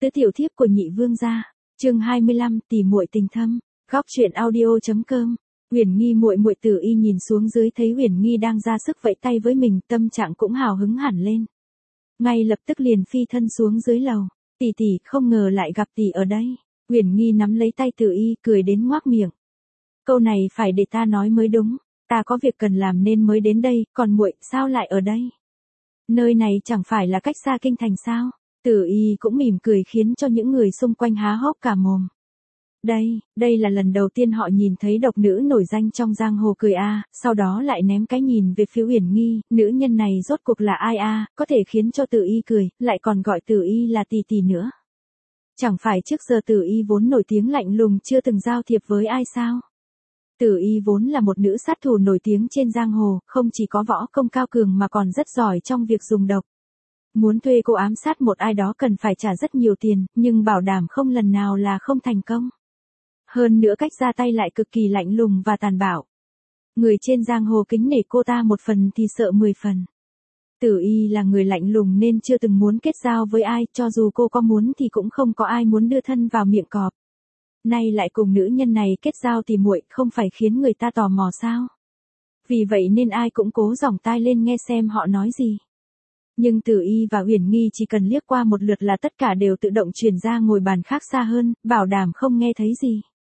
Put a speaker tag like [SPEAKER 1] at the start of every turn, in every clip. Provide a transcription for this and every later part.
[SPEAKER 1] Tứ tiểu thiếp của nhị vương gia, chương 25, tỉ muội tình thâm. Góc truyện audio.com. Uyển Nghi muội muội Tử Y nhìn xuống dưới thấy Uyển Nghi đang ra sức vẫy tay với mình, tâm trạng cũng hào hứng hẳn lên. Ngay lập tức liền phi thân xuống dưới lầu. Tỷ tỷ, không ngờ lại gặp tỷ ở đây. Uyển Nghi nắm lấy tay Tử Y cười đến ngoác miệng. Câu này phải để ta nói mới đúng, ta có việc cần làm nên mới đến đây, còn muội sao lại ở đây? Nơi này chẳng phải là cách xa kinh thành sao? Tử Y cũng mỉm cười khiến cho những người xung quanh há hốc cả mồm. Đây là lần đầu tiên họ nhìn thấy độc nữ nổi danh trong giang hồ cười sau đó lại ném cái nhìn về phía Uyển Nghi, nữ nhân này rốt cuộc là ai có thể khiến cho Tử Y cười, lại còn gọi Tử Y là tỷ tỷ nữa. Chẳng phải trước giờ Tử Y vốn nổi tiếng lạnh lùng chưa từng giao thiệp với ai sao? Tử Y vốn là một nữ sát thủ nổi tiếng trên giang hồ, không chỉ có võ công cao cường mà còn rất giỏi trong việc dùng độc. Muốn thuê cô ám sát một ai đó cần phải trả rất nhiều tiền, nhưng bảo đảm không lần nào là không thành công. Hơn nữa cách ra tay lại cực kỳ lạnh lùng và tàn bạo. Người trên giang hồ kính nể cô ta một phần thì sợ 10 phần. Tử Y là người lạnh lùng nên chưa từng muốn kết giao với ai, cho dù cô có muốn thì cũng không có ai muốn đưa thân vào miệng cọp. Nay lại cùng nữ nhân này kết giao thì muội, không phải khiến người ta tò mò sao? Vì vậy nên ai cũng cố giỏng tai lên nghe xem họ nói gì. Nhưng Tử Y và Uyển Nghi chỉ cần liếc qua một lượt là tất cả đều tự động chuyển ra ngồi bàn khác xa hơn, bảo đảm không nghe thấy gì.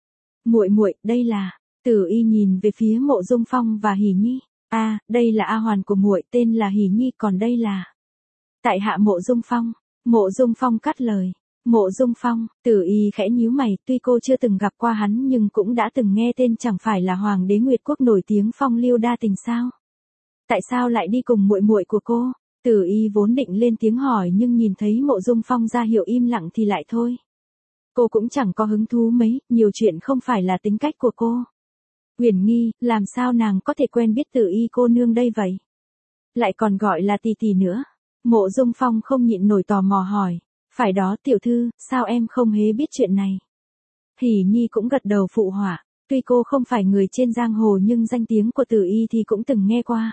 [SPEAKER 1] Muội, đây là. Tử Y nhìn về phía Mộ Dung Phong và Hỉ Nhi. Đây là A Hoàn của muội, tên là Hỉ Nhi, còn đây là tại hạ Mộ Dung Phong. Mộ Dung Phong cắt lời. Mộ Dung Phong, Tử Y khẽ nhíu mày, tuy cô chưa từng gặp qua hắn nhưng cũng đã từng nghe tên, chẳng phải là hoàng đế Nguyệt Quốc nổi tiếng phong lưu đa tình sao? Tại sao lại đi cùng muội muội của cô? Tử Y vốn định lên tiếng hỏi nhưng nhìn thấy Mộ Dung Phong ra hiệu im lặng thì lại thôi. Cô cũng chẳng có hứng thú mấy, nhiều chuyện không phải là tính cách của cô. Uyển Nghi, làm sao nàng có thể quen biết Tử Y cô nương đây vậy? Lại còn gọi là tỷ tỷ nữa. Mộ Dung Phong không nhịn nổi tò mò hỏi. Phải đó tiểu thư, sao em không hề biết chuyện này? Hỉ Nhi cũng gật đầu phụ họa. Tuy cô không phải người trên giang hồ nhưng danh tiếng của Tử Y thì cũng từng nghe qua.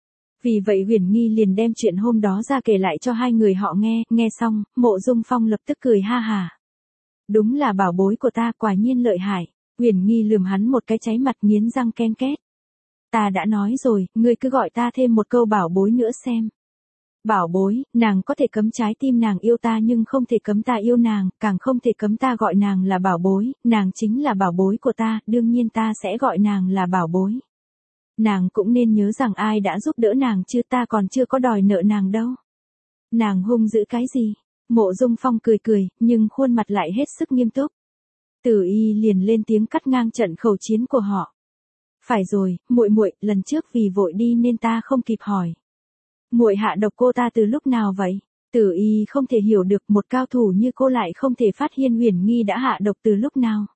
[SPEAKER 1] Vì vậy Uyển Nghi liền đem chuyện hôm đó ra kể lại cho hai người họ nghe xong, Mộ Dung Phong lập tức cười ha hả. Đúng là bảo bối của ta, quả nhiên lợi hại. Uyển Nghi lườm hắn một cái cháy mặt nghiến răng ken két. Ta đã nói rồi, ngươi cứ gọi ta thêm một câu bảo bối nữa xem. Bảo bối, nàng có thể cấm trái tim nàng yêu ta nhưng không thể cấm ta yêu nàng, càng không thể cấm ta gọi nàng là bảo bối, nàng chính là bảo bối của ta, đương nhiên ta sẽ gọi nàng là bảo bối. Nàng cũng nên nhớ rằng ai đã giúp đỡ nàng chứ, ta còn chưa có đòi nợ nàng đâu. Nàng hung dữ cái gì? Mộ Dung Phong cười, nhưng khuôn mặt lại hết sức nghiêm túc. Tử Y liền lên tiếng cắt ngang trận khẩu chiến của họ. Phải rồi, muội, lần trước vì vội đi nên ta không kịp hỏi. Muội hạ độc cô ta từ lúc nào vậy? Tử Y không thể hiểu được một cao thủ như cô lại không thể phát hiện Uyển Nghi đã hạ độc từ lúc nào.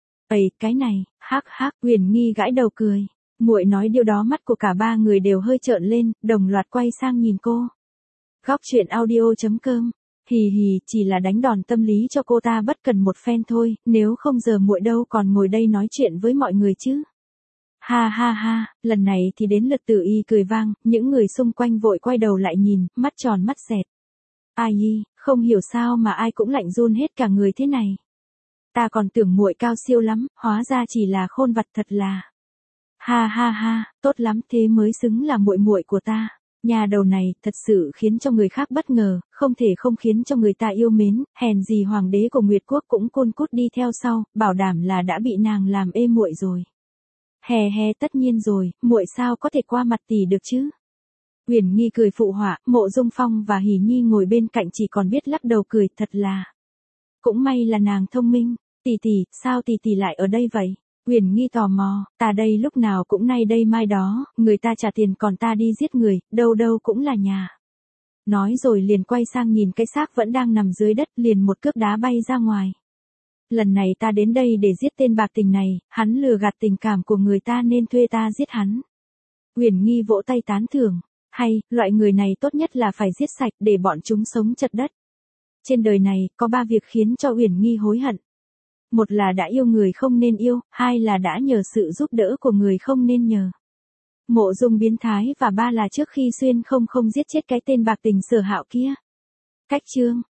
[SPEAKER 1] Cái này, hắc, Uyển Nghi gãi đầu cười. Muội nói điều đó mắt của cả ba người đều hơi trợn lên, đồng loạt quay sang nhìn cô. Góc truyện audio.com. Hì, chỉ là đánh đòn tâm lý cho cô ta bất cần một phen thôi, nếu không giờ muội đâu còn ngồi đây nói chuyện với mọi người chứ. Ha, lần này thì đến lượt Tử Y cười vang, những người xung quanh vội quay đầu lại nhìn, mắt tròn mắt dẹt. Ai, không hiểu sao mà ai cũng lạnh run hết cả người thế này. Ta còn tưởng muội cao siêu lắm, hóa ra chỉ là khôn vặt thật là. Ha, tốt lắm, thế mới xứng là muội của ta. Nhà đầu này thật sự khiến cho người khác bất ngờ, không thể không khiến cho người ta yêu mến, hèn gì hoàng đế của Nguyệt Quốc cũng côn cút đi theo sau, bảo đảm là đã bị nàng làm ê muội rồi. Hè, tất nhiên rồi, muội sao có thể qua mặt tỷ được chứ? Uyển Nghi cười phụ họa, Mộ Dung Phong và Hỉ Nhi ngồi bên cạnh chỉ còn biết lắc đầu cười, thật là. Cũng may là nàng thông minh. Tỷ, sao tỷ lại ở đây vậy? Uyển Nghi tò mò, ta đây lúc nào cũng nay đây mai đó, người ta trả tiền còn ta đi giết người, đâu cũng là nhà. Nói rồi liền quay sang nhìn cái xác vẫn đang nằm dưới đất, liền một cước đá bay ra ngoài. Lần này ta đến đây để giết tên bạc tình này, hắn lừa gạt tình cảm của người ta nên thuê ta giết hắn. Uyển Nghi vỗ tay tán thưởng, hay, loại người này tốt nhất là phải giết sạch để bọn chúng sống chật đất. Trên đời này, có 3 việc khiến cho Uyển Nghi hối hận. Một là đã yêu người không nên yêu, hai là đã nhờ sự giúp đỡ của người không nên nhờ. Mộ Dung biến thái, và ba là trước khi xuyên không giết chết cái tên bạc tình Sở Hạo kia. Cách chương